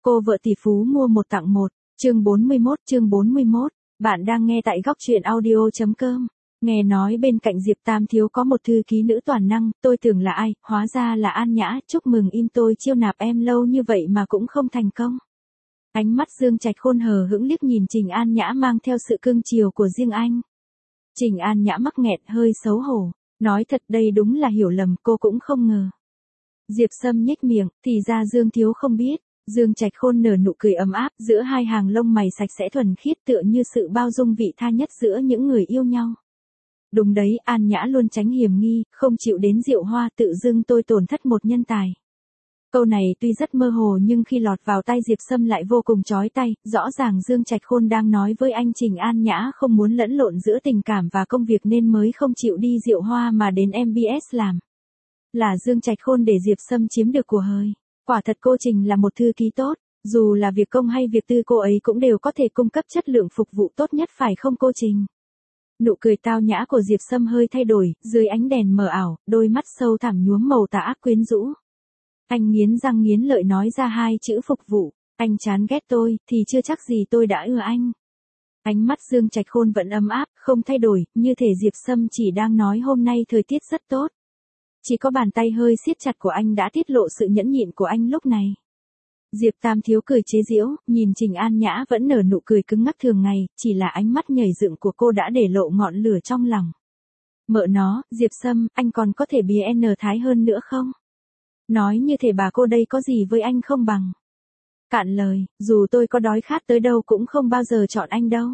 Cô vợ tỷ phú mua một tặng một, chương 41, bạn đang nghe tại góc truyện audio.com. Nghe nói bên cạnh Diệp Tam Thiếu có một thư ký nữ toàn năng, tôi tưởng là ai, hóa ra là An Nhã, chúc mừng im tôi chiêu nạp em lâu như vậy mà cũng không thành công. Ánh mắt Dương Trạch Khôn hờ hững liếc nhìn Trình An Nhã mang theo sự cưng chiều của riêng anh. Trình An Nhã mắc nghẹn hơi xấu hổ, nói thật đây đúng là hiểu lầm, cô cũng không ngờ. Diệp Sâm nhếch miệng, thì ra Dương Thiếu không biết. Dương Trạch Khôn nở nụ cười ấm áp, giữa hai hàng lông mày sạch sẽ thuần khiết tựa như sự bao dung vị tha nhất giữa những người yêu nhau. Đúng đấy, An Nhã luôn tránh hiểm nghi, không chịu đến Diệu Hoa, tự dưng tôi tổn thất một nhân tài. Câu này tuy rất mơ hồ nhưng khi lọt vào tai Diệp Sâm lại vô cùng chói tai, rõ ràng Dương Trạch Khôn đang nói với anh Trình An Nhã không muốn lẫn lộn giữa tình cảm và công việc nên mới không chịu đi Diệu Hoa mà đến MBS làm. Là Dương Trạch Khôn để Diệp Sâm chiếm được của hời. Quả thật cô Trình là một thư ký tốt, dù là việc công hay việc tư cô ấy cũng đều có thể cung cấp chất lượng phục vụ tốt nhất phải không cô Trình? Nụ cười tao nhã của Diệp Sâm hơi thay đổi, dưới ánh đèn mờ ảo, đôi mắt sâu thẳm nhuốm màu tà ác quyến rũ. Anh nghiến răng nghiến lợi nói ra hai chữ phục vụ, anh chán ghét tôi, thì chưa chắc gì tôi đã ưa anh. Ánh mắt Dương Trạch Khôn vẫn ấm áp, không thay đổi, như thể Diệp Sâm chỉ đang nói hôm nay thời tiết rất tốt. Chỉ có bàn tay hơi siết chặt của anh đã tiết lộ sự nhẫn nhịn của anh lúc này. Diệp Tam Thiếu cười chế giễu, nhìn Trình An Nhã vẫn nở nụ cười cứng ngắc thường ngày, chỉ là ánh mắt nhảy dựng của cô đã để lộ ngọn lửa trong lòng. Mợ nó, Diệp Sâm, anh còn có thể BN thái hơn nữa không? Nói như thể bà cô đây có gì với anh không bằng. Cạn lời, dù tôi có đói khát tới đâu cũng không bao giờ chọn anh đâu.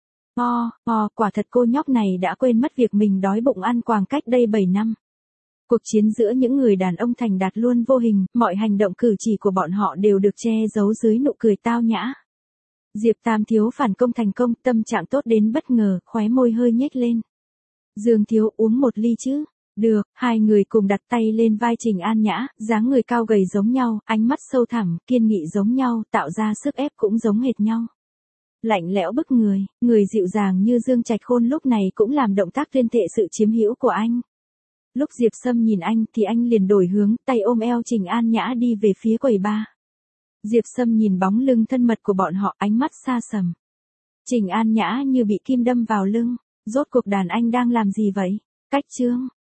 Quả thật cô nhóc này đã quên mất việc mình đói bụng ăn quàng cách đây 7 năm. Cuộc chiến giữa những người đàn ông thành đạt luôn vô hình, mọi hành động cử chỉ của bọn họ đều được che giấu dưới nụ cười tao nhã. Diệp Tam Thiếu phản công thành công, tâm trạng tốt đến bất ngờ, khóe môi hơi nhếch lên. Dương Thiếu uống một ly chứ? Được, hai người cùng đặt tay lên vai Trình An Nhã, dáng người cao gầy giống nhau, ánh mắt sâu thẳm, kiên nghị giống nhau, tạo ra sức ép cũng giống hệt nhau. Lạnh lẽo bức người dịu dàng như Dương Trạch Khôn lúc này cũng làm động tác tuyên thệ sự chiếm hữu của anh. Lúc Diệp Sâm nhìn anh thì anh liền đổi hướng, tay ôm eo Trình An Nhã đi về phía quầy bar. Diệp Sâm nhìn bóng lưng thân mật của bọn họ, ánh mắt xa sầm. Trình An Nhã như bị kim đâm vào lưng, rốt cuộc đàn anh đang làm gì vậy? Cách chương.